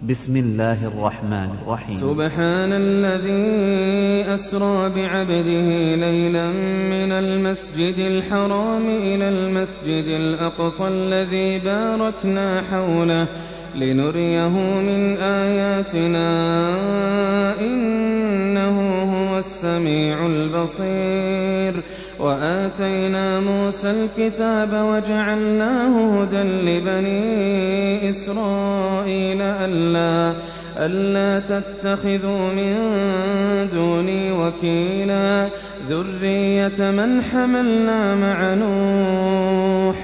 بسم الله الرحمن الرحيم. سبحان الذي أسرى بعبده ليلا من المسجد الحرام إلى المسجد الأقصى الذي باركنا حوله لنريه من آياتنا إنه هو السميع البصير. وآتينا موسى الكتاب وجعلناه هدى لبني إسرائيل ألا تتخذوا من دوني وكيلا ذرية من حملنا مع نوح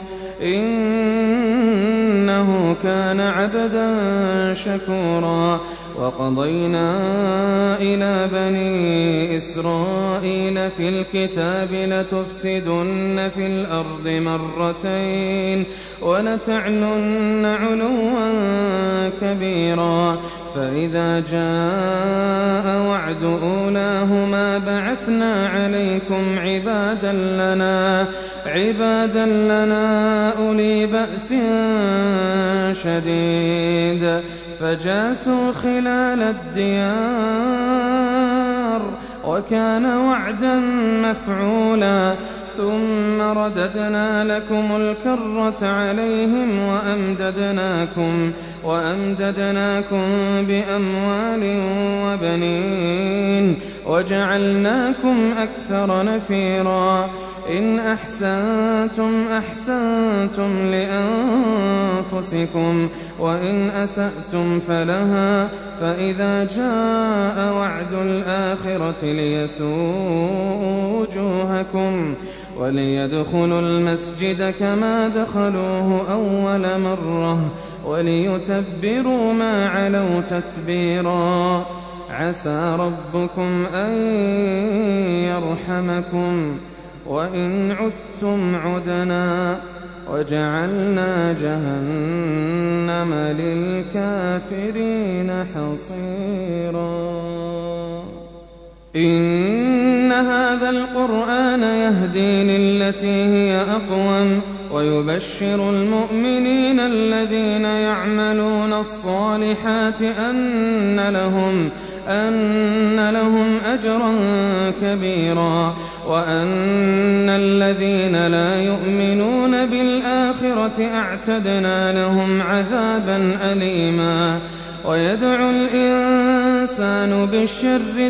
إنه كان عبدا شكورا. وقضينا إلى بني إسرائيل في الكتاب لتفسدن في الأرض مرتين ولتعلن علوا كبيرا. فإذا جاء وعد أولاهما بعثنا عليكم عبادا لنا أولي بأس شديد فجاسوا خلال الديار وكان وعدا مفعولا. ثم رددنا لكم الكرة عليهم وأمددناكم بأموال وبنين وجعلناكم أكثر نفيرا. إن أحسنتم لأنفسكم وإن أسأتم فلها. فإذا جاء وعد الآخرة ليسوءوا وجوهكم وليدخلوا المسجد كما دخلوه أول مرة وليتبروا ما علوا تتبيرا. عسى ربكم أن يرحمكم وإن عدتم عدنا وجعلنا جهنم للكافرين حصيرا. إن هذا القرآن يهدي للتي هي أقوم ويبشر المؤمنين الذين يعملون الصالحات أن لهم أجرا كبيرا وأن الذين لا يؤمنون بالآخرة أعتدنا لهم عذابا أليما. ويدعو الإنسان بالشر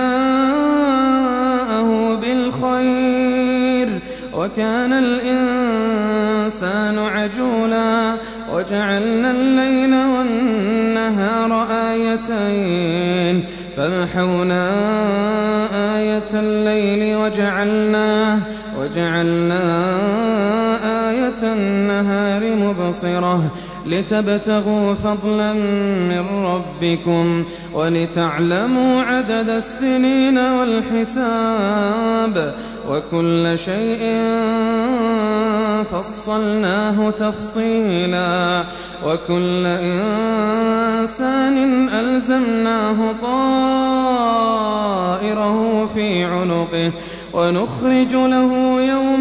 دعاءه بالخير وكان الإنسان عجولا. وجعلنا الليل والنهار آيتين فمحونا آية الليل وجعلنا آية النهار مبصرة لتبتغوا فضلا من ربكم ولتعلموا عدد السنين والحساب وكل شيء فصلناه تفصيلا. وكل إنسان ألزمناه طائره في عنقه ونخرج له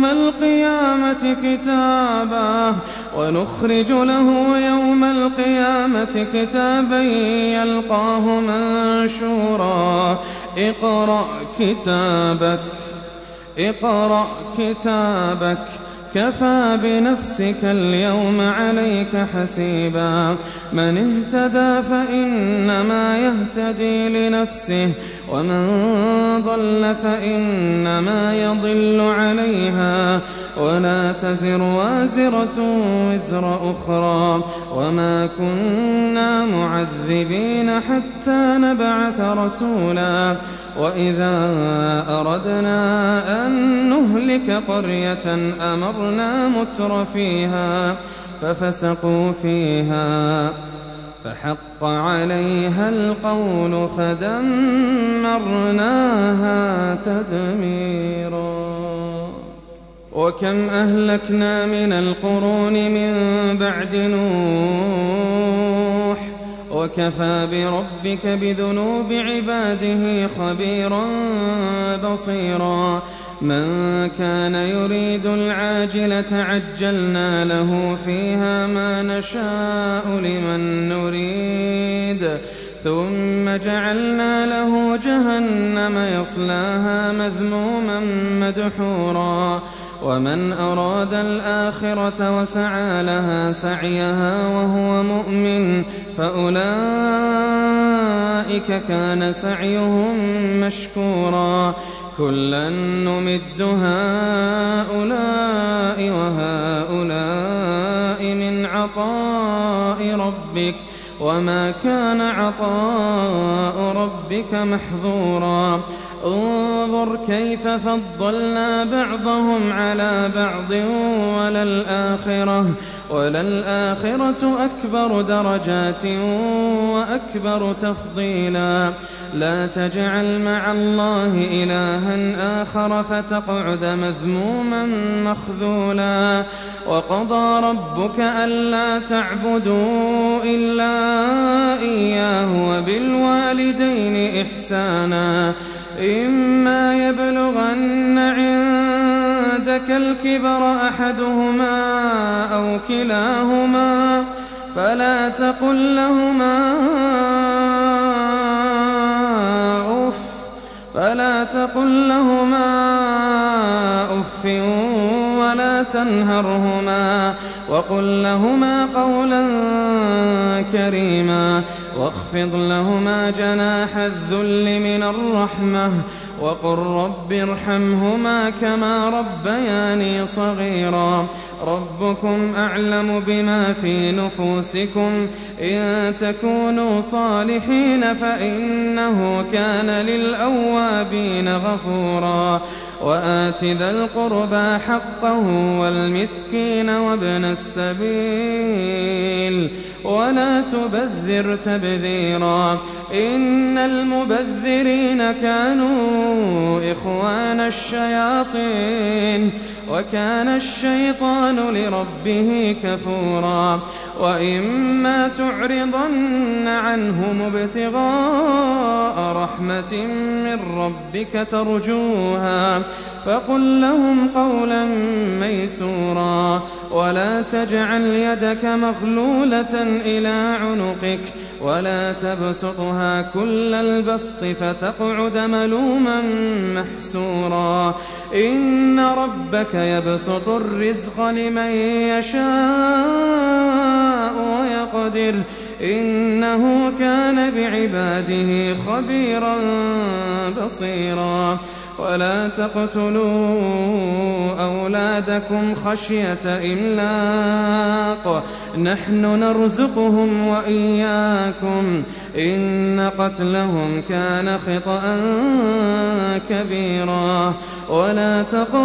يوم القيامة كتابا يلقاه منشورا. اقرأ كتابك كفى بنفسك اليوم عليك حسيبا. من اهتدى فإنما يهتدي لنفسه ومن ضل فإنما يضل عليها ولا تزر وازرة وزر أخرى وما كنا معذبين حتى نبعث رسولا. وإذا أردنا أن نهلك قرية أمرنا متر فيها ففسقوا فيها فحق عليها القول فدمرناها تدميرا. وكم أهلكنا من القرون من بعد نوح وكفى بربك بذنوب عباده خبيرا بصيرا. من كان يريد العاجلة عجلنا له فيها ما نشاء لمن نريد شديد ثم جعلنا له جهنم يصلاها مذموما مدحورا ومن أراد الآخرة وسعى لها سعيها وهو مؤمن فأولئك كان سعيهم مشكورا كلا نمد هؤلاء وهؤلاء من عطاء ربك وما كان عطاء ربك محظورا انظر كيف فضلنا بعضهم على بعض وللآخرة أكبر درجات وأكبر تفضيلا لا تجعل مع الله إلها آخر فتقعد مذموما مخذولا وقضى ربك ألا تعبدوا إلا إياه وبالوالدين إحسانا إما يبلغن عندك الكبر أحدهما أو كلاهما فلا تقل لهما أف ولا تنهرهما وقل لهما قولا كريما واخفض لهما جناح الذل من الرحمة وقل رب ارحمهما كما ربياني صغيرا ربكم أعلم بما في نفوسكم إن تكونوا صالحين فإنه كان للأوابين غفورا وآت ذا القربى حقه والمسكين وابن السبيل ولا تبذر تبذيرا إن المبذرين كانوا إخوان الشياطين وكان الشيطان لربه كفورا وإما تعرضن عنهم ابتغاء رحمة من ربك ترجوها فقل لهم قولا ميسورا ولا تجعل يدك مغلولة إلى عنقك ولا تبسطها كل البسط فتقعد ملوما محسورا إن ربك يبسط الرزق لمن يشاء ويقدر إنه كان بعباده خبيرا بصيرا ولا تقتلوا أولادكم خشية إملاق نحن نرزقهم وإياكم إن قتلهم كان خطأ كبيرا ولا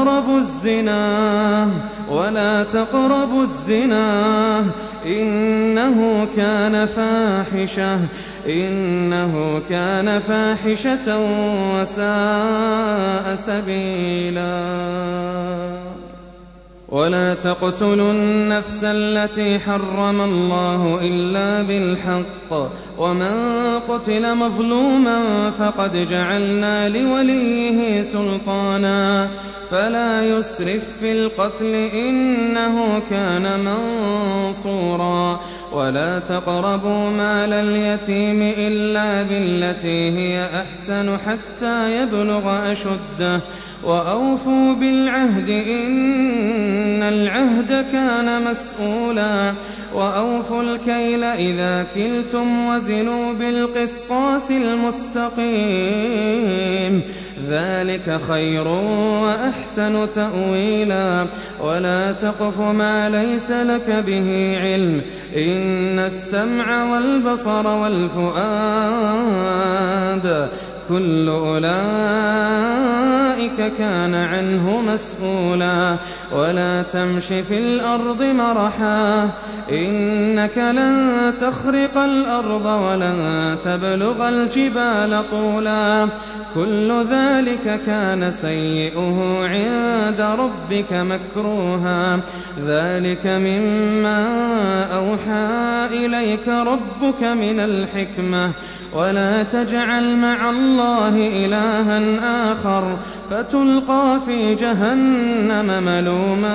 تقربوا الزنا إنه كان فاحشة وساء سبيلا ولا تقتلوا النفس التي حرم الله إلا بالحق ومن قتل مظلوما فقد جعلنا لوليه سلطانا فلا يسرف في القتل إنه كان منصورا ولا تقربوا مال اليتيم إلا بالتي هي أحسن حتى يبلغ أشده وأوفوا بالعهد إن العهد كان مسؤولا وأوفوا الكيل إذا كلتم وزنوا بالقسطاس المستقيم ذلك خير وأحسن تأويلا ولا تقف ما ليس لك به علم إن السمع والبصر والفؤاد كل أولئك كان عنه مسؤولا ولا تمش في الأرض مرحا إنك لن تخرق الأرض ولن تبلغ الجبال طولا كل ذلك كان سيئه عند ربك مكروها ذلك مما أوحى إليك ربك من الحكمة ولا تجعل مع الله إلها آخر فتلقى في جهنم ملوما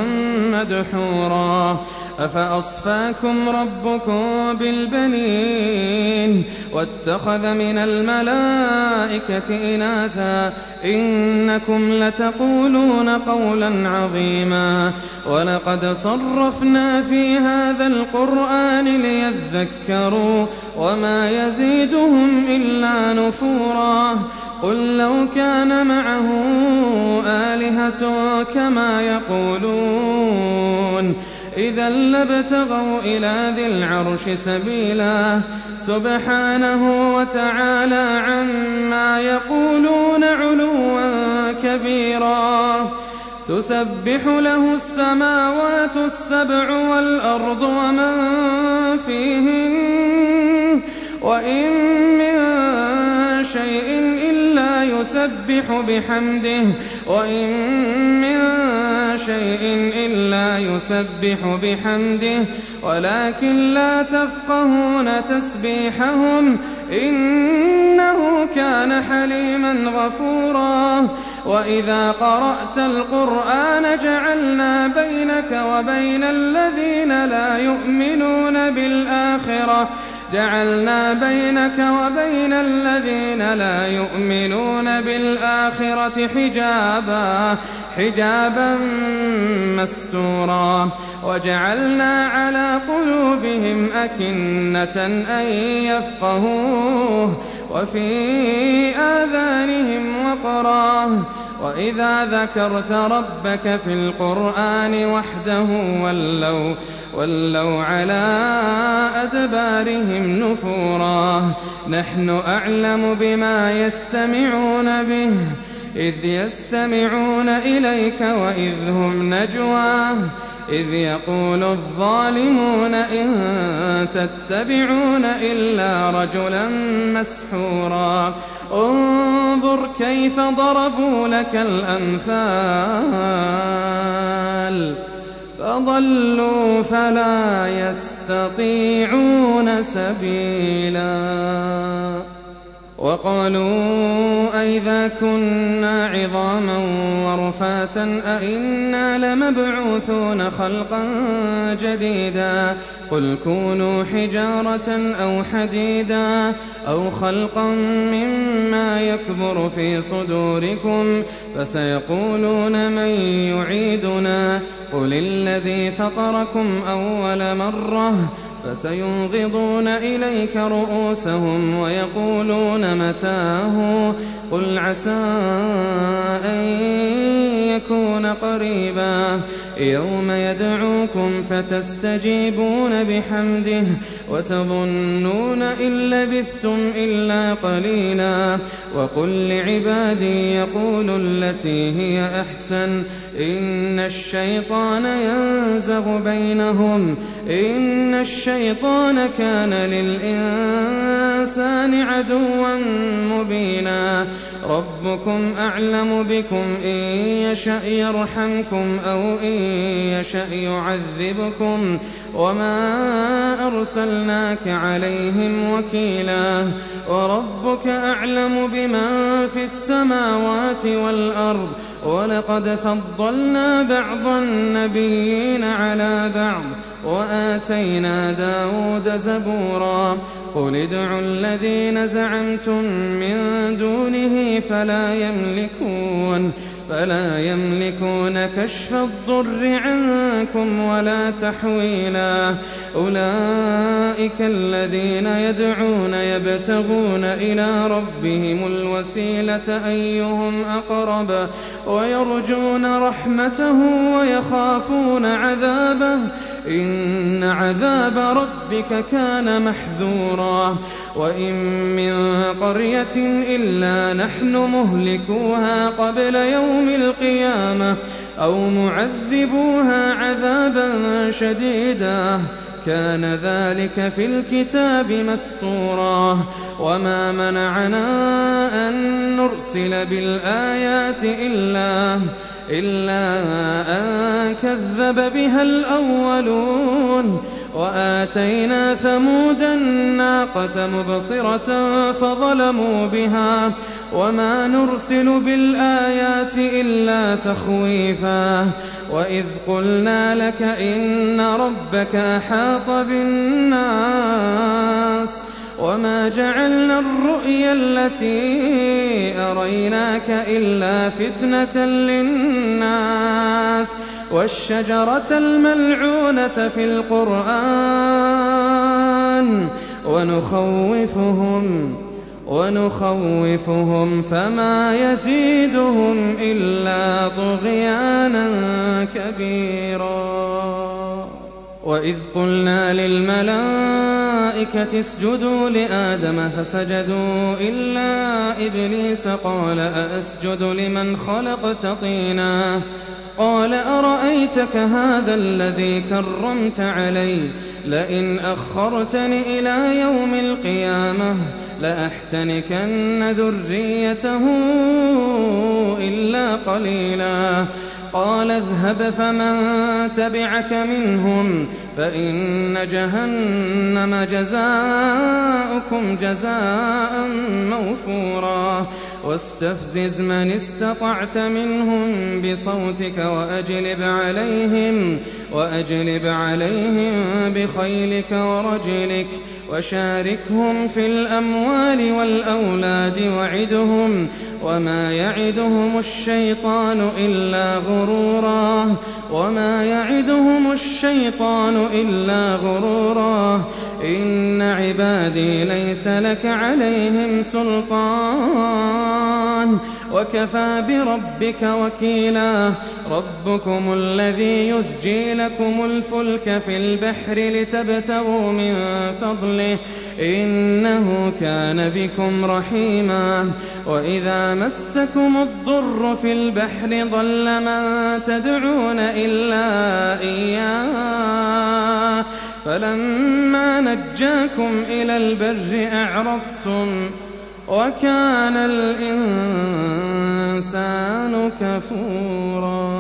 مدحورا أفأصفاكم ربكم بالبنين واتخذ من الملائكة إناثا إنكم لتقولون قولا عظيما ولقد صرفنا في هذا القرآن ليذكروا وما يزيدهم إلا نفورا قل لو كان معه آلهة كما يقولون إذا لابتغوا إلى ذي العرش سبيلا سبحانه وتعالى عما يقولون علوا كبيرا تسبح له السماوات السبع والأرض ومن فيهن وإن من شيء إلا يسبح بحمده ولكن لا تفقهون تسبيحهم إنه كان حليما غفورا وإذا قرأت القرآن جعلنا بينك وبين الذين لا يؤمنون بالآخرة حجابا مستورا وجعلنا على قلوبهم أكنة أن يفقهوه وفي آذانهم وقرا وإذا ذكرت ربك في القرآن وحده ولوا على أدبارهم نفورا نحن أعلم بما يستمعون به إذ يستمعون إليك وإذ هم نجوى إذ يقول الظالمون إن تتبعون إلا رجلا مسحورا انظر كيف ضربوا لك الأمثال فضلوا فلا يستطيعون سبيلا وقالوا أئذا كنا عظاما ورفاتا أئنا لمبعوثون خلقا جديدا قل كونوا حجارة أو حديدا أو خلقا مما يكبر في صدوركم فسيقولون من يعيدنا قل الذي فطركم أول مرة فسينغضون إليك رؤوسهم ويقولون متاه قل عسى أن يكون قريبا يوم يدعوكم فتستجيبون بحمده وتظنون إن لبثتم إلا قليلا وقل لعبادي يقولوا التي هي أحسن إن الشيطان ينزغ بينهم إن الشيطان كان للإنسان عدوا مبينا ربكم أعلم بكم إن يشأ يرحمكم أو إن يشأ يعذبكم وما أرسلناك عليهم وكيلا وربك أعلم بمن في السماوات والأرض ولقد فضلنا بعض النبيين على بعض وآتينا داود زبورا قل ادعوا الذين زعمتم من دونه فلا يملكون كشف الضر عنكم ولا تحويلا أولئك الذين يدعون يبتغون إلى ربهم الوسيلة أيهم أقرب ويرجون رحمته ويخافون عذابه إن عذاب ربك كان محذورا وإن من قرية إلا نحن مهلكوها قبل يوم القيامة أو معذبوها عذابا شديدا كان ذلك في الكتاب مسطورا وما منعنا أن نرسل بالآيات إلا أن كذب بها الأولون وآتينا ثمود الناقة مبصرة فظلموا بها وما نرسل بالآيات إلا تخويفا وإذ قلنا لك إن ربك أحاط بالناس وما جعلنا الرؤيا التي أريناك إلا فتنة للناس والشجرة الملعونة في القرآن ونخوفهم فما يزيدهم إلا طغيانا كبيرا. وإذ قلنا للملائكة اسجدوا لآدم فسجدوا إلا إبليس قال أأسجد لمن خلقت طينا قال أرأيتك هذا الذي كرمت علي لئن أخرتني إلى يوم القيامة لأحتنكن ذريته إلا قليلا. قال اذهب فمن تبعك منهم فإن جهنم جزاؤكم جزاء موفورا. واستفزز من استطعت منهم بصوتك وأجلب عليهم بخيلك ورجلك وشاركهم في الأموال والأولاد وعدهم وما يعدهم الشيطان إلا غرورا. إن عبادي ليس لك عليهم سلطان وكفى بربك وكيلا. ربكم الذي يزجي لكم الفلك في البحر لتبتغوا من فضله إنه كان بكم رحيما. وإذا مسكم الضر في البحر ضل من تدعون إلا إياه فلما نجاكم إلى البر أعرضتم وكان الإنسان كفورا.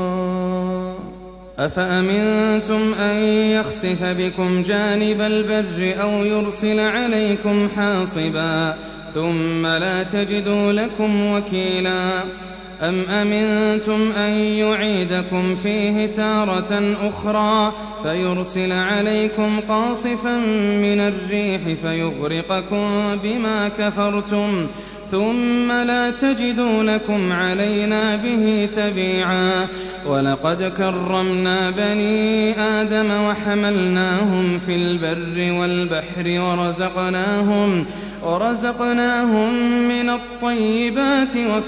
أفأمنتم أن يخسف بكم جانب البر أو يرسل عليكم حاصبا ثم لا تجدوا لكم وكيلا. أم أمنتم أن يعيدكم فيه تارة أخرى فيرسل عليكم قاصفا من الريح فيغرقكم بما كفرتم ثم لا تجدوا لكم علينا به تبيعا. ولقد كرمنا بني آدم وحملناهم في البر والبحر ورزقناهم من الطيبات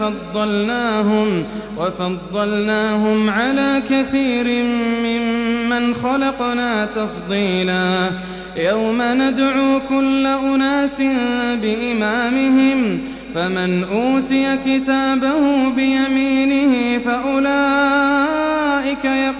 وفضلناهم على كثير ممن خلقنا تفضيلا. يوم ندعو كل أناس بإمامهم فمن أوتي كتابه بيمينه فأولئك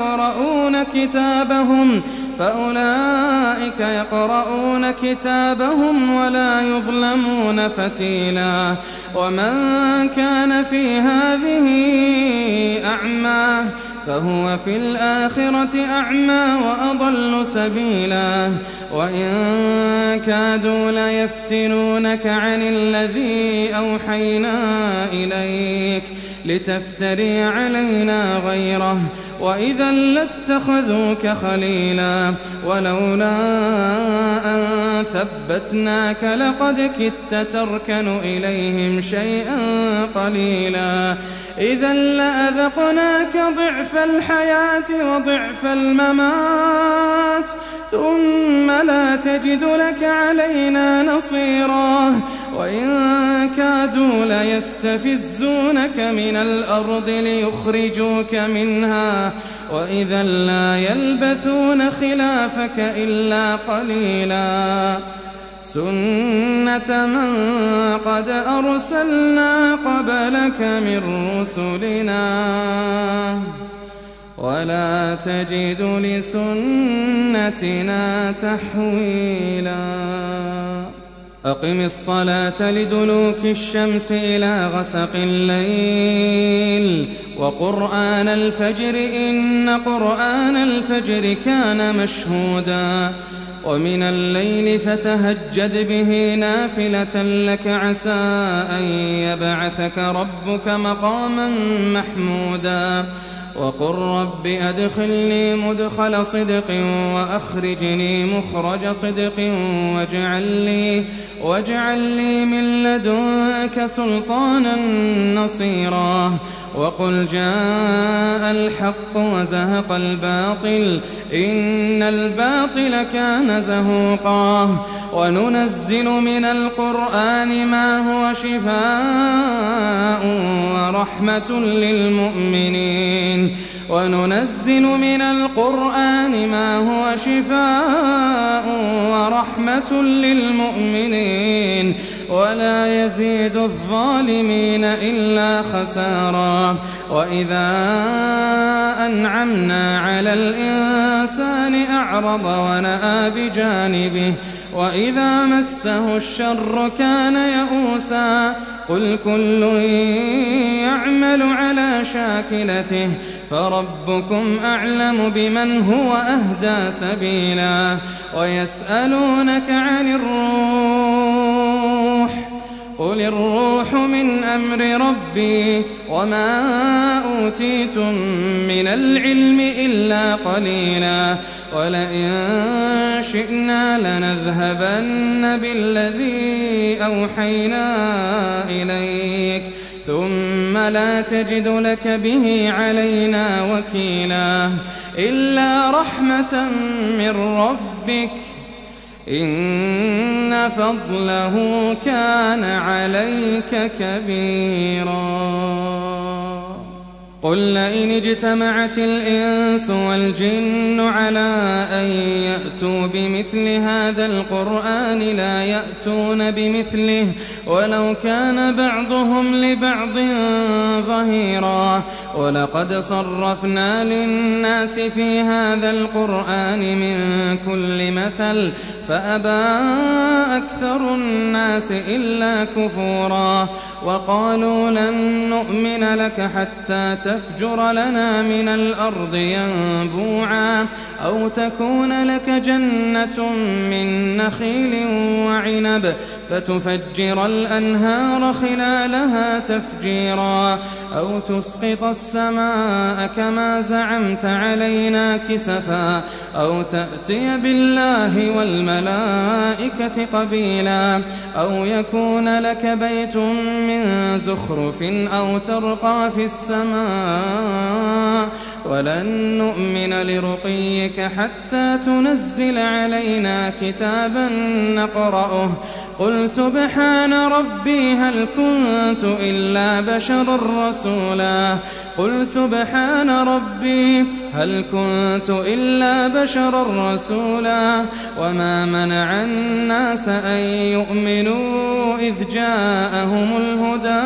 يقرؤون كتابهم ولا يظلمون فتيلا. ومن كان في هذه أعمى فهو في الآخرة أعمى وأضل سبيلا. وإن كادوا ليفتنونك عن الذي أوحينا إليك لتفتري علينا غيره وإذا لاتخذوك خليلا. ولولا أن ثبتناك لقد كدت تركن إليهم شيئا قليلا. إذا لأذقناك ضعف الحياة وضعف الممات ثم لا تجد لك علينا نصيرا. وإن كادوا ليستفزونك من الأرض ليخرجوك منها وإذا لا يلبثون خلافك إلا قليلا. سنة من قد أرسلنا قبلك من رسلنا ولا تجد لسنتنا تحويلا. أقم الصلاة لدلوك الشمس إلى غسق الليل وقرآن الفجر إن قرآن الفجر كان مشهودا. ومن الليل فتهجد به نافلة لك عسى أن يبعثك ربك مقاما محمودا. وقل رب أدخلني مدخل صدق وأخرجني مخرج صدق واجعل لي من لدنك سلطانا نصيرا وقل جاء الحق وزهق الباطل إن الباطل كان زهوقا وننزل من القرآن ما هو شفاء ورحمة للمؤمنين وننزل من القرآن ما هو شفاء ورحمة للمؤمنين ولا يزيد الظالمين إلا خسارا وإذا أنعمنا على الإنسان أعرض ونأى بجانبه وإذا مسه الشر كان يئوسا قل كل يعمل على شاكلته فربكم أعلم بمن هو أهدى سبيلا ويسألونك عن الروح قل الروح من أمر ربي وما أوتيتم من العلم إلا قليلا ولئن شئنا لنذهبن بالذي أوحينا إليك ثم لا تجد لك به علينا وكيلا إلا رحمة من ربك إن فضله كان عليك كبيرا قل لئن اجتمعت الإنس والجن على أن يأتوا بمثل هذا القرآن لا يأتون بمثله ولو كان بعضهم لبعض ظهيرا ولقد صرفنا للناس في هذا القرآن من كل مثل فأبى أكثر الناس إلا كفورا وقالوا لن نؤمن لك حتى تفجر لنا من الأرض ينبوعا أو تكون لك جنة من نخيل وعنب فتفجر الأنهار خلالها تفجيرا أو تسقط السماء كما زعمت علينا كسفا أو تأتي بالله والملائكة قبيلا أو يكون لك بيت من زخرف أو ترقى في السماء ولن نؤمن لرقيك حتى تنزل علينا كتابا نقرأه قل سبحان ربي هل كنت إلا بشرا رسولا قل سبحان ربي هل كنت إلا بشرا رسولا وما منع الناس أن يؤمنوا إذ جاءهم الهدى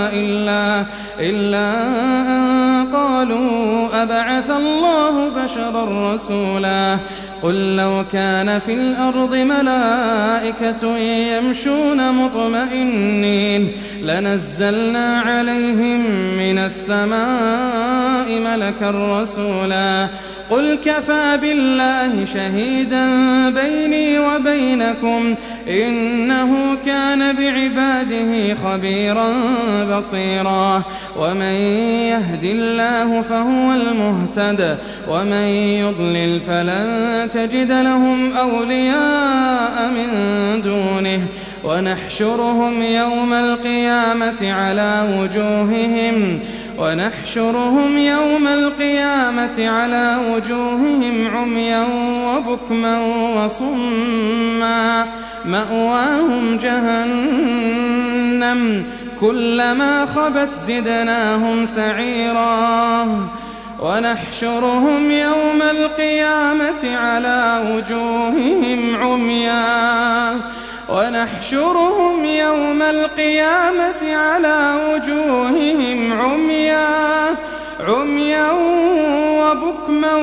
إلا أن قالوا أبعث الله بشرا رسولا قل لو كان في الأرض ملائكة يمشون مطمئنين لنزلنا عليهم من السماء ملكا رسولا قل كفى بالله شهيدا بيني وبينكم إنه كان بعباده خبيرا بصيرا ومن يهد الله فهو المهتد ومن يضلل فلن تجد لهم أولياء من دونه ونحشرهم يوم القيامة على وجوههم عميا وبكما وصما مأواهم جهنم كلما خبت زدناهم سعيرا ونحشرهم يوم القيامة على وجوههم عميا وبكما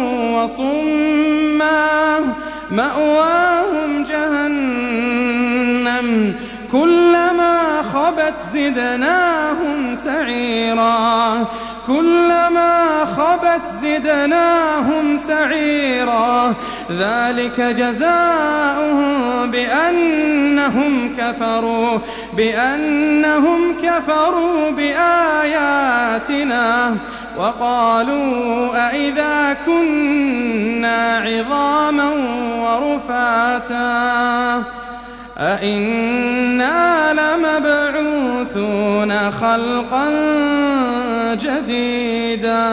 وصما مأواهم جهنم كلما خبت زدناهم سعيرا ذلك جزاؤهم بأنهم كفروا بآياتنا وقالوا أئذا كنا عظاما ورفاتا أئنا لمبعوثون خلقا جديدا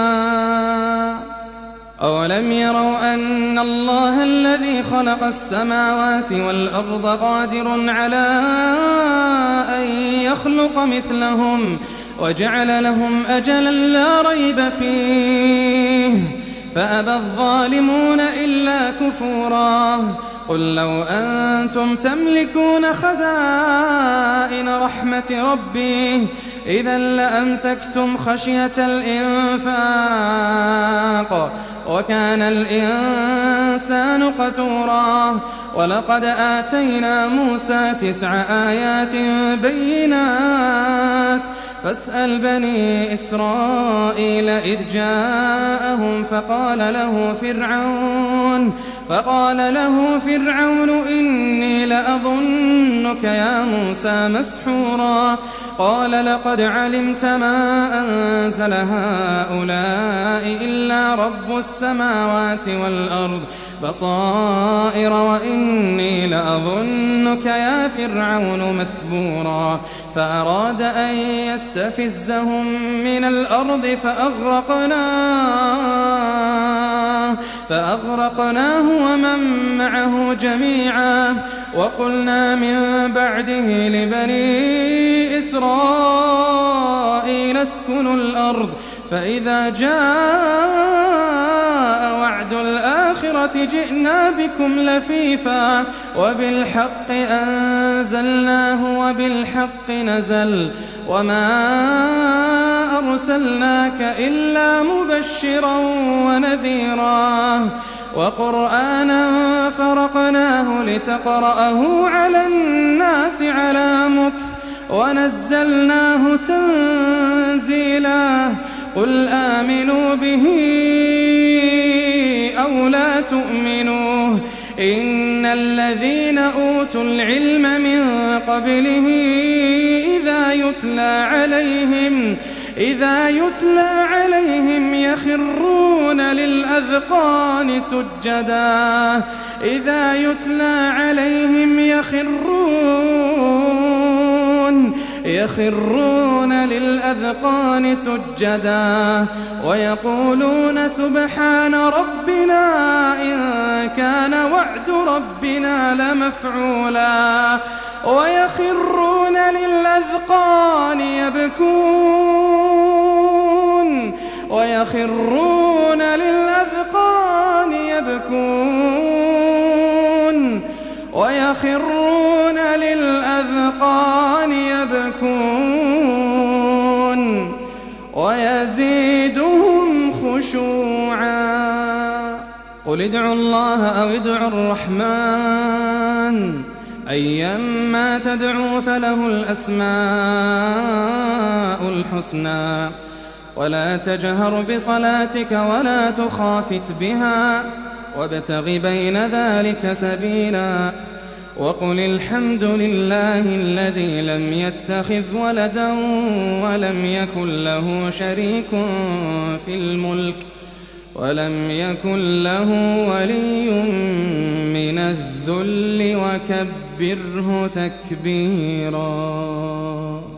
أولم يروا أن الله الذي خلق السماوات والأرض قادر على أن يخلق مثلهم وجعل لهم أجلا لا ريب فيه فأبى الظالمون إلا كفورا قل لو أنتم تملكون خزائن رحمة ربي إذا لأمسكتم خشية الإنفاق وكان الإنسان قتورا ولقد آتينا موسى 9 آيات بينات فاسأل بني إسرائيل إذ جاءهم فقال له فرعون إني لأظنك يا موسى مسحورا قال لقد علمت ما أنزل هؤلاء إلا رب السماوات والأرض بصائر وإني لأظنك يا فرعون مثبورا فأراد أن يستفزهم من الأرض فأغرقناه ومن معه جميعا وقلنا من بعده لبني إسرائيل اسكنوا الأرض فإذا جاء وعد الآخرة جئنا بكم لفيفا وبالحق أنزلناه وبالحق نزل وما أرسلناك إلا مبشرا ونذيرا وقرآنا فرقناه لتقرأه على الناس على مكث ونزلناه تنزيلا قل آمنوا به أو لا تؤمنوا إن الذين أوتوا العلم من قبله إذا يتلى عليهم يخرون للأذقان سجدا ويقولون سبحان ربنا إن كان وعد ربنا لمفعولا ويخرون للأذقان يبكون ويزيدهم خشوعا قل ادعوا الله أو ادعوا الرحمن أيما تدعوا فله الأسماء الحسنى ولا تجهر بصلاتك ولا تخافت بها وابتغ بين ذلك سبيلا وقل الحمد لله الذي لم يتخذ ولدا ولم يكن له شريك في الملك ولم يكن له ولي من الذل وكبره تكبيرا.